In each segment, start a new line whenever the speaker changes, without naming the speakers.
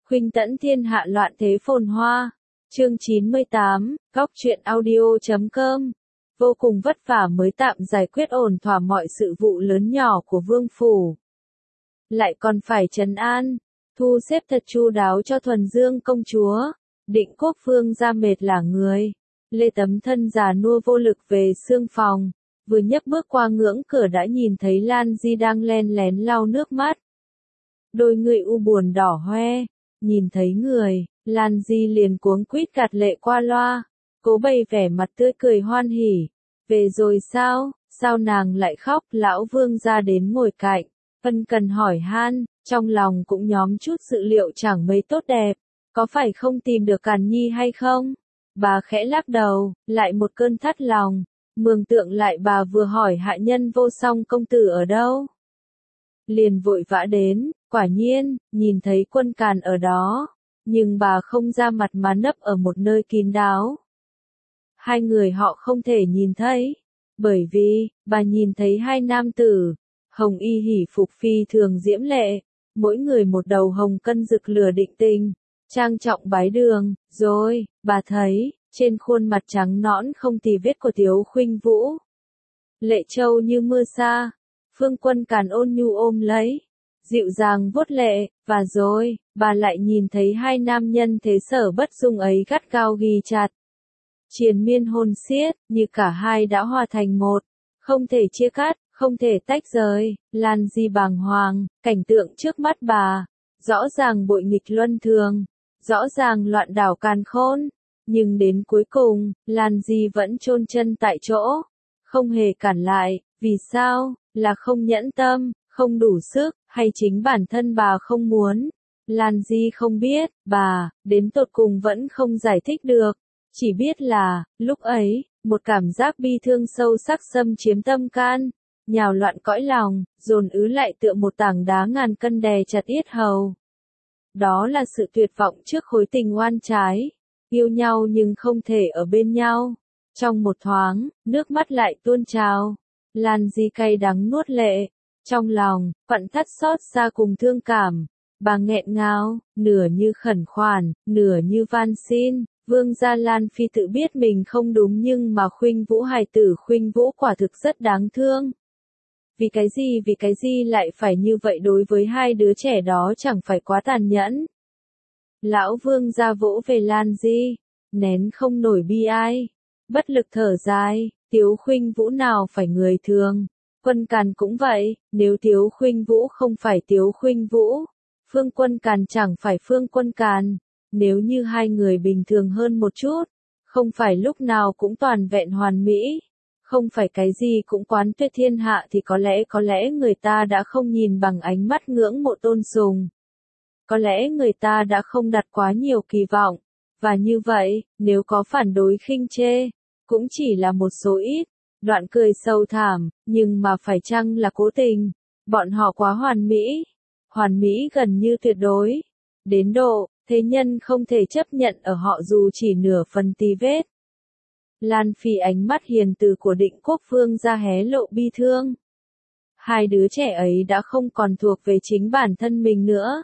Khuynh tẫn thiên hạ loạn thế phồn hoa. Chương 98, góc truyện audio.com. Vô cùng vất vả mới tạm giải quyết ổn thỏa mọi sự vụ lớn nhỏ của vương phủ. Lại còn phải trấn an, thu xếp thật chu đáo cho Thuần Dương công chúa. Định Quốc vương ra mệt lả người. Lê tấm thân già nua vô lực về xương phòng. Vừa nhấc bước qua ngưỡng cửa đã nhìn thấy Lan Di đang len lén lau nước mắt. Đôi người u buồn đỏ hoe. Nhìn thấy người, Lan Di liền cuống quýt gạt lệ qua loa. Cố bày vẻ mặt tươi cười hoan hỉ. Về rồi sao? Sao nàng lại khóc? Lão vương ra đến ngồi cạnh. Ân cần hỏi han, trong lòng cũng nhóm chút dự liệu chẳng mấy tốt đẹp. Có phải không tìm được Càn Nhi hay không? Bà khẽ lắc đầu, lại một cơn thắt lòng. Mường tượng lại bà vừa hỏi hạ nhân vô song công tử ở đâu. Liền vội vã đến, quả nhiên, nhìn thấy Quân Càn ở đó. Nhưng bà không ra mặt mà nấp ở một nơi kín đáo. Hai người họ không thể nhìn thấy. Bởi vì, bà nhìn thấy hai nam tử. Hồng y hỉ phục phi thường diễm lệ. Mỗi người một đầu hồng cân rực lửa định tình. Trang trọng bái đường, rồi, bà thấy, trên khuôn mặt trắng nõn không tì vết của Tiếu Khuynh Vũ. Lệ châu như mưa sa. Phương Quân Càn ôn nhu ôm lấy. Dịu dàng vuốt lệ, và rồi, bà lại nhìn thấy hai nam nhân thế sở bất dung ấy gắt gao ghi chặt. Triền miên hôn xiết, như cả hai đã hòa thành một. Không thể chia cắt, không thể tách rời. Lan Di bàng hoàng, cảnh tượng trước mắt bà. Rõ ràng bội nghịch luân thường. Rõ ràng loạn đảo càn khôn. Nhưng đến cuối cùng, Lan Di vẫn chôn chân tại chỗ. Không hề cản lại, vì sao? Là không nhẫn tâm, không đủ sức, hay chính bản thân bà không muốn. Lan Di không biết, bà, đến tột cùng vẫn không giải thích được. Chỉ biết là, lúc ấy, một cảm giác bi thương sâu sắc xâm chiếm tâm can, nhào loạn cõi lòng, dồn ứ lại tựa một tảng đá ngàn cân đè chặt yết hầu. Đó là sự tuyệt vọng trước khối tình oan trái. Yêu nhau nhưng không thể ở bên nhau. Trong một thoáng, nước mắt lại tuôn trào. Lan Di cay đắng nuốt lệ. Trong lòng, quặn thắt xót xa cùng thương cảm. Bà nghẹn ngào, nửa như khẩn khoản, nửa như van xin. Vương gia Lan Phi tự biết mình không đúng nhưng mà Khuynh Vũ hài tử Khuynh Vũ quả thực rất đáng thương. Vì cái gì lại phải như vậy đối với hai đứa trẻ đó chẳng phải quá tàn nhẫn. Lão vương gia vỗ về Lan Di, nén không nổi bi ai. Bất lực thở dài, Tiếu Khuynh Vũ nào phải người thường. Quân Càn cũng vậy, nếu Tiếu Khuynh Vũ không phải Tiếu Khuynh Vũ, Phương Quân Càn chẳng phải Phương Quân Càn. Nếu như hai người bình thường hơn một chút, không phải lúc nào cũng toàn vẹn hoàn mỹ, không phải cái gì cũng quán tuyệt thiên hạ thì có lẽ người ta đã không nhìn bằng ánh mắt ngưỡng mộ tôn sùng. Có lẽ người ta đã không đặt quá nhiều kỳ vọng, và như vậy, nếu có phản đối khinh chê, cũng chỉ là một số ít. Đoạn cười sâu thảm, nhưng mà phải chăng là cố tình, bọn họ quá hoàn mỹ gần như tuyệt đối, đến độ, thế nhân không thể chấp nhận ở họ dù chỉ nửa phần tì vết. Lan Phi ánh mắt hiền từ của Định Quốc vương ra hé lộ bi thương. Hai đứa trẻ ấy đã không còn thuộc về chính bản thân mình nữa.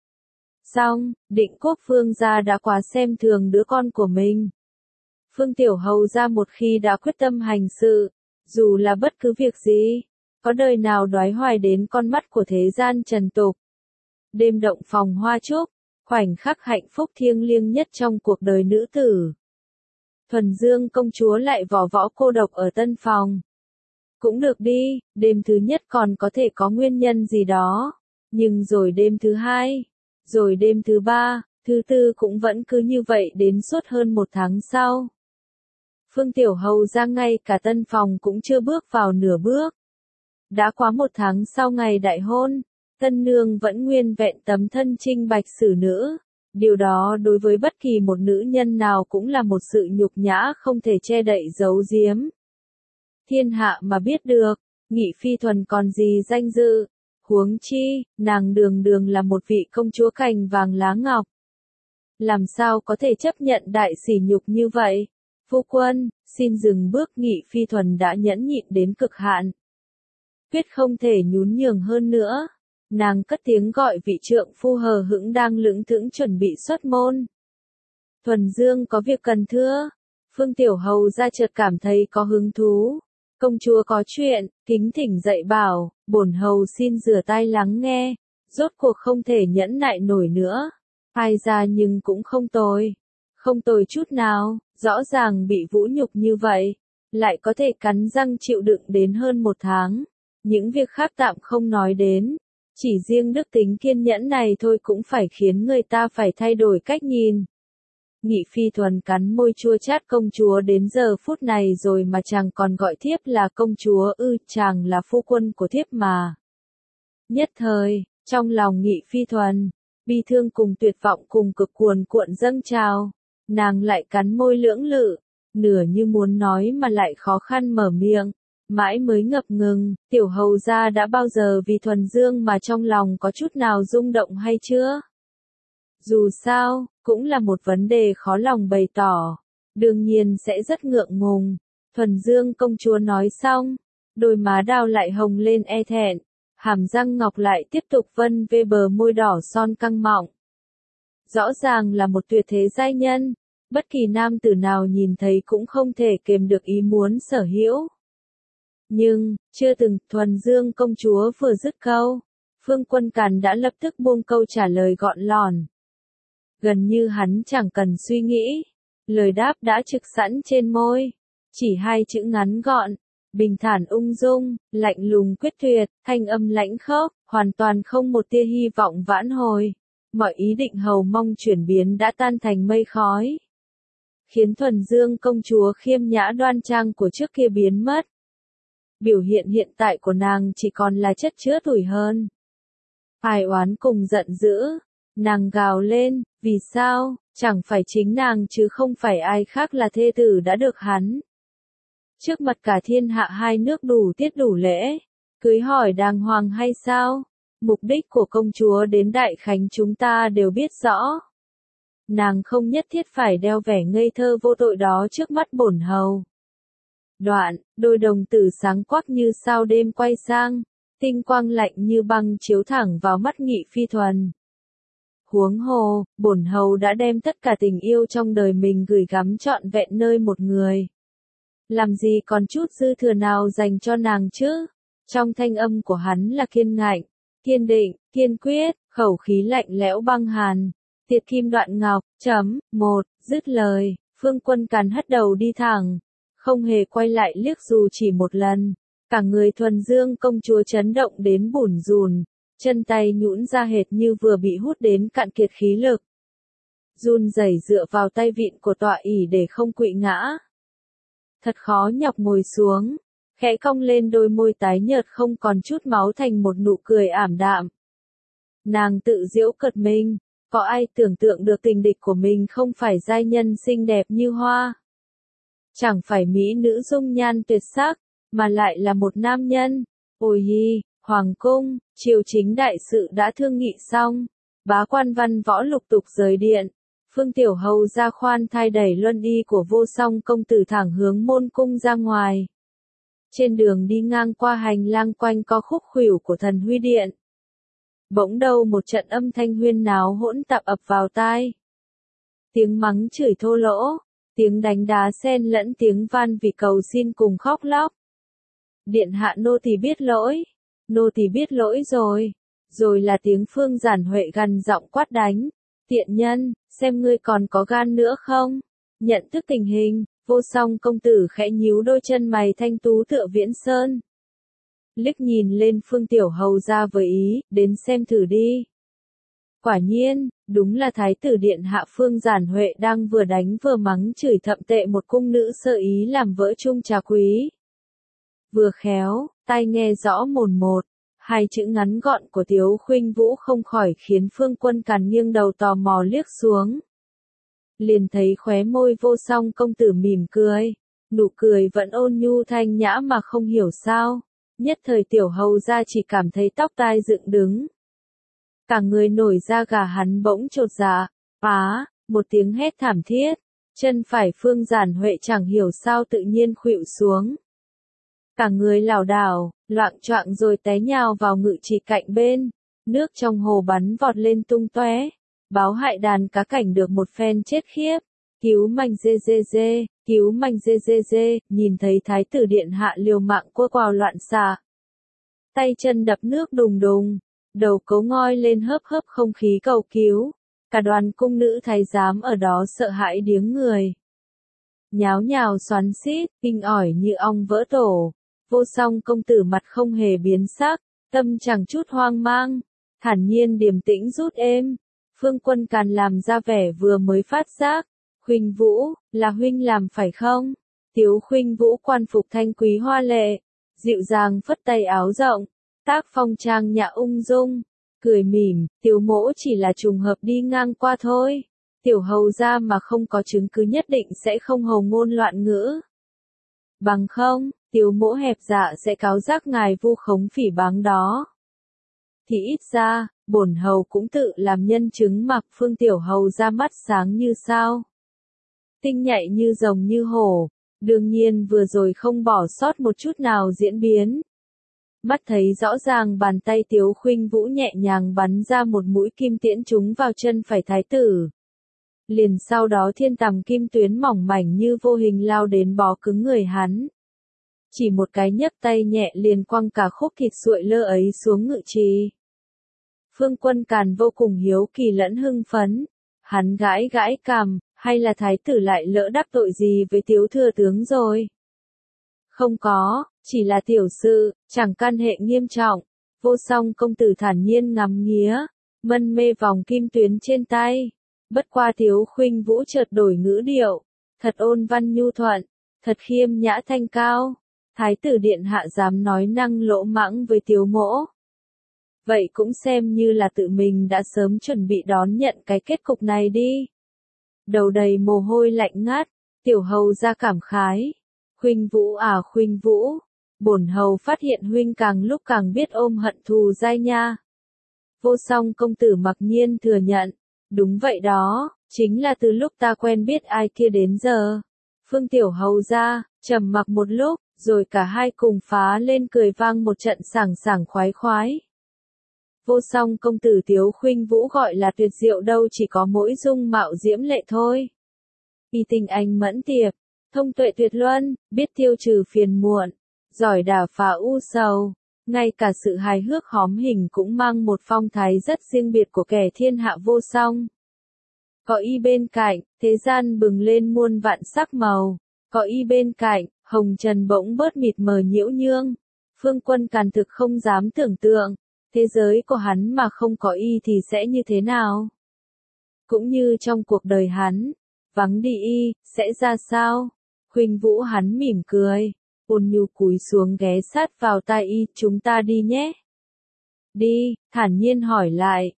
Song, Định Quốc vương gia đã quá xem thường đứa con của mình. Phương Tiểu Hầu gia một khi đã quyết tâm hành sự, dù là bất cứ việc gì, có đời nào đoái hoài đến con mắt của thế gian trần tục. Đêm động phòng hoa trúc, khoảnh khắc hạnh phúc thiêng liêng nhất trong cuộc đời nữ tử. Thuần Dương công chúa lại vỏ võ cô độc ở tân phòng. Cũng được đi, đêm thứ nhất còn có thể có nguyên nhân gì đó. Nhưng rồi đêm thứ hai, rồi đêm thứ ba, thứ tư cũng vẫn cứ như vậy đến suốt hơn một tháng sau. Phương Tiểu Hầu ra ngay cả tân phòng cũng chưa bước vào nửa bước. Đã quá một tháng sau ngày đại hôn, tân nương vẫn nguyên vẹn tấm thân trinh bạch xử nữ. Điều đó đối với bất kỳ một nữ nhân nào cũng là một sự nhục nhã không thể che đậy giấu giếm. Thiên hạ mà biết được, Nghị Phi Thuần còn gì danh dự, huống chi, nàng đường đường là một vị công chúa cành vàng lá ngọc. Làm sao có thể chấp nhận đại sỉ nhục như vậy? Phu quân, xin dừng bước. Nghị Phi Thuần đã nhẫn nhịn đến cực hạn. Quyết không thể nhún nhường hơn nữa. Nàng cất tiếng gọi vị trượng phu hờ hững đang lững thững chuẩn bị xuất môn. Thuần Dương có việc cần thưa. Phương Tiểu Hầu ra chợt cảm thấy có hứng thú. Công chúa có chuyện, kính thỉnh dạy bảo, bổn hầu xin rửa tai lắng nghe, rốt cuộc không thể nhẫn nại nổi nữa. Ai ra nhưng cũng không tồi. Không tồi chút nào, rõ ràng bị vũ nhục như vậy, lại có thể cắn răng chịu đựng đến hơn 1 tháng. Những việc khác tạm không nói đến, chỉ riêng đức tính kiên nhẫn này thôi cũng phải khiến người ta phải thay đổi cách nhìn. Nghị Phi Thuần cắn môi chua chát, công chúa đến giờ phút này rồi mà chàng còn gọi thiếp là công chúa ư? Chàng là phu quân của thiếp mà. Nhất thời, trong lòng Nghị Phi Thuần, bi thương cùng tuyệt vọng cùng cực cuồn cuộn dâng trào, nàng lại cắn môi lưỡng lự, nửa như muốn nói mà lại khó khăn mở miệng, mãi mới ngập ngừng. Tiểu hầu gia đã bao giờ vì Thuần Dương mà trong lòng có chút nào rung động hay chưa? Dù sao, cũng là một vấn đề khó lòng bày tỏ, đương nhiên sẽ rất ngượng ngùng. Thuần Dương công chúa nói xong, đôi má đào lại hồng lên e thẹn, hàm răng ngọc lại tiếp tục vân vê bờ môi đỏ son căng mọng. Rõ ràng là một tuyệt thế giai nhân, bất kỳ nam tử nào nhìn thấy cũng không thể kềm được ý muốn sở hữu. Nhưng, chưa từng, Thuần Dương công chúa vừa dứt câu, Phương Quân Càn đã lập tức buông câu trả lời gọn lòn. Gần như hắn chẳng cần suy nghĩ, lời đáp đã trực sẵn trên môi, chỉ 2 chữ ngắn gọn, bình thản ung dung, lạnh lùng quyết tuyệt, thanh âm lãnh khốc, hoàn toàn không một tia hy vọng vãn hồi. Mọi ý định hầu mong chuyển biến đã tan thành mây khói, khiến Thuần Dương công chúa khiêm nhã đoan trang của trước kia biến mất. Biểu hiện hiện tại của nàng chỉ còn là chất chứa tủi hơn. Ai oán cùng giận dữ, nàng gào lên, vì sao, chẳng phải chính nàng chứ không phải ai khác là thê tử đã được hắn. Trước mặt cả thiên hạ 2 nước đủ tiết đủ lễ, cưới hỏi đàng hoàng hay sao? Mục đích của công chúa đến Đại Khánh chúng ta đều biết rõ. Nàng không nhất thiết phải đeo vẻ ngây thơ vô tội đó trước mắt bổn hầu. Đoạn, đôi đồng tử sáng quắc như sao đêm quay sang, tinh quang lạnh như băng chiếu thẳng vào mắt Nghị Phi Thuần. Huống hồ, bổn hầu đã đem tất cả tình yêu trong đời mình gửi gắm trọn vẹn nơi một người. Làm gì còn chút dư thừa nào dành cho nàng chứ? Trong thanh âm của hắn là kiên ngạnh, kiên định, kiên quyết, khẩu khí lạnh lẽo băng hàn. Tiệt kim đoạn ngọc, dứt lời, Phương Quân Càn hất đầu đi thẳng, không hề quay lại liếc dù chỉ một lần. Cả người Thuần Dương công chúa chấn động đến bủn rủn, chân tay nhũn ra hệt như vừa bị hút đến cạn kiệt khí lực. Run rẩy dựa vào tay vịn của tọa ỷ để không quỵ ngã. Thật khó nhọc ngồi xuống, khẽ cong lên đôi môi tái nhợt không còn chút máu thành một nụ cười ảm đạm. Nàng tự giễu cợt mình, có ai tưởng tượng được tình địch của mình không phải giai nhân xinh đẹp như hoa, chẳng phải mỹ nữ dung nhan tuyệt sắc, mà lại là một nam nhân. Ôi hi, hoàng cung, triều chính đại sự đã thương nghị xong, bá quan văn võ lục tục rời điện. Phương Tiểu Hầu ra khoan thai đẩy luân y của Vô Song công tử thẳng hướng môn cung ra ngoài. Trên đường đi ngang qua hành lang quanh co khúc khuỷu của Thần Huy Điện, bỗng đâu một trận âm thanh huyên náo hỗn tạp ập vào tai. Tiếng mắng chửi thô lỗ, tiếng đánh đá xen lẫn tiếng van vì cầu xin cùng khóc lóc. Điện hạ nô tỳ biết lỗi, nô tỳ biết lỗi rồi. Rồi là tiếng Phương Giản Huệ gằn giọng quát đánh. Tiện nhân, xem ngươi còn có gan nữa không? Nhận thức tình hình, Vô Song công tử khẽ nhíu đôi chân mày thanh tú tựa viễn sơn. Liếc nhìn lên Phương Tiểu Hầu ra với ý, đến xem thử đi. Quả nhiên, đúng là Thái tử Điện hạ Phương Giản Huệ đang vừa đánh vừa mắng chửi thậm tệ một cung nữ sơ ý làm vỡ chung trà quý. Vừa khéo, tai nghe rõ mồn một, 2 chữ ngắn gọn của Tiếu Khuynh Vũ không khỏi khiến Phương Quân Càn nghiêng đầu tò mò liếc xuống. Liền thấy khóe môi Vô Song công tử mỉm cười, nụ cười vẫn ôn nhu thanh nhã mà không hiểu sao, nhất thời Tiểu Hầu ra chỉ cảm thấy tóc tai dựng đứng. Cả người nổi da gà hắn bỗng chột dạ, một tiếng hét thảm thiết, chân phải Phương Giản Huệ chẳng hiểu sao tự nhiên khuỵu xuống. Cả người lảo đảo, loạng choạng rồi té nhào vào ngự trì cạnh bên, Nước trong hồ bắn vọt lên tung tóe. Báo hại đàn cá cảnh được một phen chết khiếp. Cứu manh dê dê dê, cứu manh dê dê dê, nhìn thấy thái tử điện hạ liều mạng quơ quào loạn xạ. Tay chân đập nước đùng đùng, đầu cấu ngoi lên hớp hớp không khí cầu cứu. Cả đoàn cung nữ thái giám ở đó sợ hãi điếng người. Nháo nhào xoắn xít, kinh ỏi như ong vỡ tổ. Vô Song công tử mặt không hề biến sắc, tâm chẳng chút hoang mang, thản nhiên điềm tĩnh rút êm. Phương Quân Càn làm ra vẻ vừa mới phát giác. Khuynh Vũ, là huynh làm phải không? Tiếu Khuynh Vũ quan phục thanh quý hoa lệ, dịu dàng phất tay áo rộng, tác phong trang nhã ung dung, cười mỉm, Tiếu mỗ chỉ là trùng hợp đi ngang qua thôi. Tiểu hầu gia mà không có chứng cứ nhất định sẽ không hầu ngôn loạn ngữ. Bằng không, Tiếu mỗ hẹp dạ sẽ cáo giác ngài vu khống phỉ báng đó. Thì ít ra, bổn hầu cũng tự làm nhân chứng mặc Phương tiểu hầu ra mắt sáng như sao. Tinh nhạy như rồng như hổ, đương nhiên vừa rồi không bỏ sót một chút nào diễn biến. Mắt thấy rõ ràng bàn tay Tiếu Khuynh Vũ nhẹ nhàng bắn ra một mũi kim tiễn trúng vào chân phải thái tử. Liền sau đó thiên tằm kim tuyến mỏng mảnh như vô hình lao đến bó cứng người hắn. Chỉ một cái nhấc tay nhẹ liền quăng cả khúc thịt suội lơ ấy xuống ngự trì. Phương Quân Càn vô cùng hiếu kỳ lẫn hưng phấn. Hắn gãi gãi cằm, hay là thái tử lại lỡ đắc tội gì với Tiếu thừa tướng rồi? Không có, chỉ là tiểu sự, chẳng can hệ nghiêm trọng. Vô Song công tử thản nhiên ngắm nghía, mân mê vòng kim tuyến trên tay. Bất qua Tiếu Khuynh Vũ chợt đổi ngữ điệu, thật ôn văn nhu thuận, thật khiêm nhã thanh cao. Thái tử điện hạ dám nói năng lỗ mãng với Tiếu mỗ. Vậy cũng xem như là tự mình đã sớm chuẩn bị đón nhận cái kết cục này đi. Đầu đầy mồ hôi lạnh ngắt, tiểu hầu ra cảm khái. Khuynh Vũ à Khuynh Vũ, bổn hầu phát hiện huynh càng lúc càng biết ôm hận thù dai nha. Vô Song công tử mặc nhiên thừa nhận, đúng vậy đó, chính là từ lúc ta quen biết ai kia đến giờ. Phương tiểu hầu ra, trầm mặc một lúc, rồi cả hai cùng phá lên cười vang một trận sảng sảng khoái khoái. Vô Song công tử Tiếu Khuynh Vũ gọi là tuyệt diệu đâu chỉ có mỗi dung mạo diễm lệ thôi. Y tình anh mẫn tiệp, thông tuệ tuyệt luân, biết tiêu trừ phiền muộn, giỏi đả phá u sầu, ngay cả sự hài hước hóm hình cũng mang một phong thái rất riêng biệt của kẻ thiên hạ vô song. Có y bên cạnh, thế gian bừng lên muôn vạn sắc màu, có y bên cạnh, hồng trần bỗng bớt mịt mờ nhiễu nhương. Phương Quân Càn thực không dám tưởng tượng, thế giới của hắn mà không có y thì sẽ như thế nào? Cũng như trong cuộc đời hắn, vắng đi y, sẽ ra sao? Khuynh Vũ hắn mỉm cười, ôn nhu cúi xuống ghé sát vào tai y, chúng ta đi nhé. Đi, thản nhiên hỏi lại,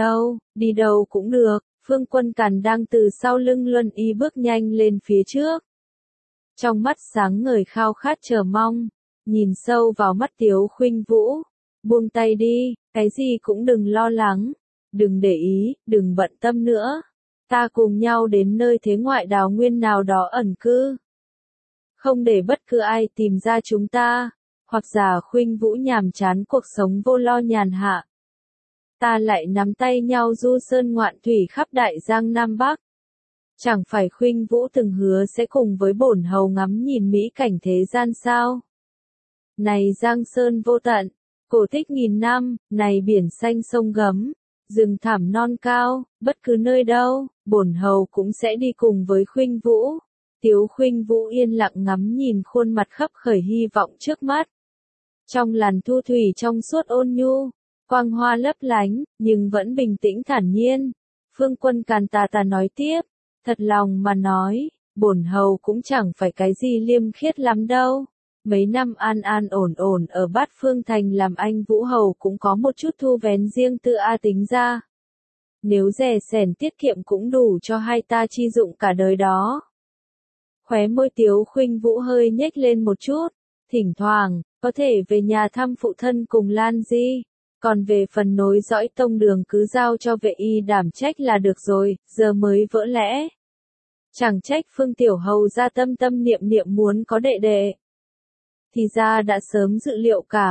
đi đâu cũng được. Phương Quân Càn đang từ sau lưng Luân Y bước nhanh lên phía trước. Trong mắt sáng ngời khao khát chờ mong, nhìn sâu vào mắt Tiếu Khuynh Vũ. Buông tay đi, cái gì cũng đừng lo lắng, đừng để ý, đừng bận tâm nữa. Ta cùng nhau đến nơi thế ngoại đào nguyên nào đó ẩn cư. Không để bất cứ ai tìm ra chúng ta, hoặc giả Khuynh Vũ nhàm chán cuộc sống vô lo nhàn hạ. Ta lại nắm tay nhau du sơn ngoạn thủy khắp đại giang Nam Bắc. Chẳng phải Khuynh Vũ từng hứa sẽ cùng với bổn hầu ngắm nhìn mỹ cảnh thế gian sao? Này giang sơn vô tận, cổ tích nghìn năm, này biển xanh sông gấm, rừng thảm non cao, bất cứ nơi đâu, bổn hầu cũng sẽ đi cùng với Khuynh Vũ. Tiếu Khuynh Vũ yên lặng ngắm nhìn khuôn mặt khấp khởi hy vọng trước mắt. Trong làn thu thủy trong suốt ôn nhu, quang hoa lấp lánh, nhưng vẫn bình tĩnh thản nhiên. Phương Quân Càn tà tà nói tiếp, thật lòng mà nói, bổn hầu cũng chẳng phải cái gì liêm khiết lắm đâu. Mấy năm an an ổn ổn ở Bát Phương Thành làm anh Vũ hầu cũng có một chút thu vén riêng tự tính ra. Nếu rẻ sẻn tiết kiệm cũng đủ cho hai ta chi dụng cả đời đó. Khóe môi Tiếu Khuynh Vũ hơi nhếch lên một chút, thỉnh thoảng, có thể về nhà thăm phụ thân cùng Lan Di, còn về phần nối dõi tông đường cứ giao cho vệ y đảm trách là được rồi, giờ mới vỡ lẽ. Chẳng trách Phương Tiểu Hầu ra tâm tâm niệm niệm muốn có đệ đệ. Thì ra đã sớm dự liệu cả,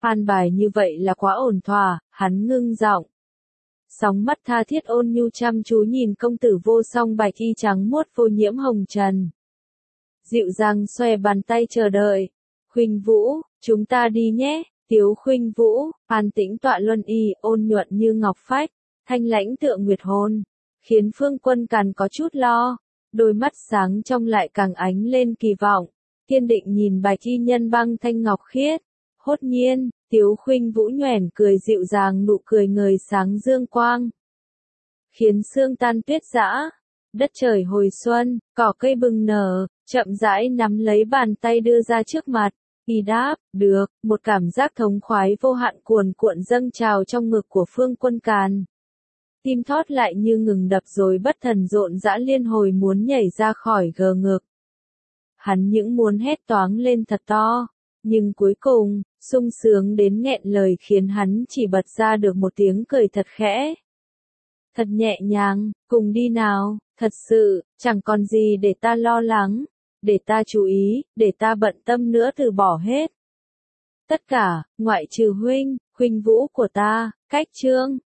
An bài như vậy là quá ổn thỏa, hắn ngưng giọng. Sóng mắt tha thiết ôn nhu chăm chú nhìn công tử vô song bạch y trắng muốt vô nhiễm hồng trần. Dịu dàng xòe bàn tay chờ đợi. Khuynh Vũ, chúng ta đi nhé. Tiếu Khuynh Vũ, an tĩnh tọa luân y, ôn nhuận như ngọc phách, thanh lãnh tựa nguyệt hồn, khiến Phương Quân Càn có chút lo. Đôi mắt sáng trong lại càng ánh lên kỳ vọng, kiên định nhìn bạch y nhân băng thanh ngọc khiết. Hốt nhiên, Tiếu Khuynh Vũ nhoẻn cười dịu dàng, nụ cười ngời sáng dương quang, khiến sương tan tuyết rã, đất trời hồi xuân, cỏ cây bừng nở, chậm rãi nắm lấy bàn tay đưa ra trước mặt. Y đáp, được, một cảm giác thống khoái vô hạn cuồn cuộn dâng trào trong ngực của Phương Quân Càn. Tim thót lại như ngừng đập rồi bất thần rộn rã liên hồi muốn nhảy ra khỏi gờ ngực. Hắn những muốn hét toáng lên thật to, nhưng cuối cùng, sung sướng đến nghẹn lời khiến hắn chỉ bật ra được một tiếng cười thật khẽ. Thật nhẹ nhàng, cùng đi nào, thật sự, chẳng còn gì để ta lo lắng, để ta chú ý, để ta bận tâm nữa, từ bỏ hết. Tất cả, ngoại trừ huynh, Khuynh Vũ của ta, cách chương.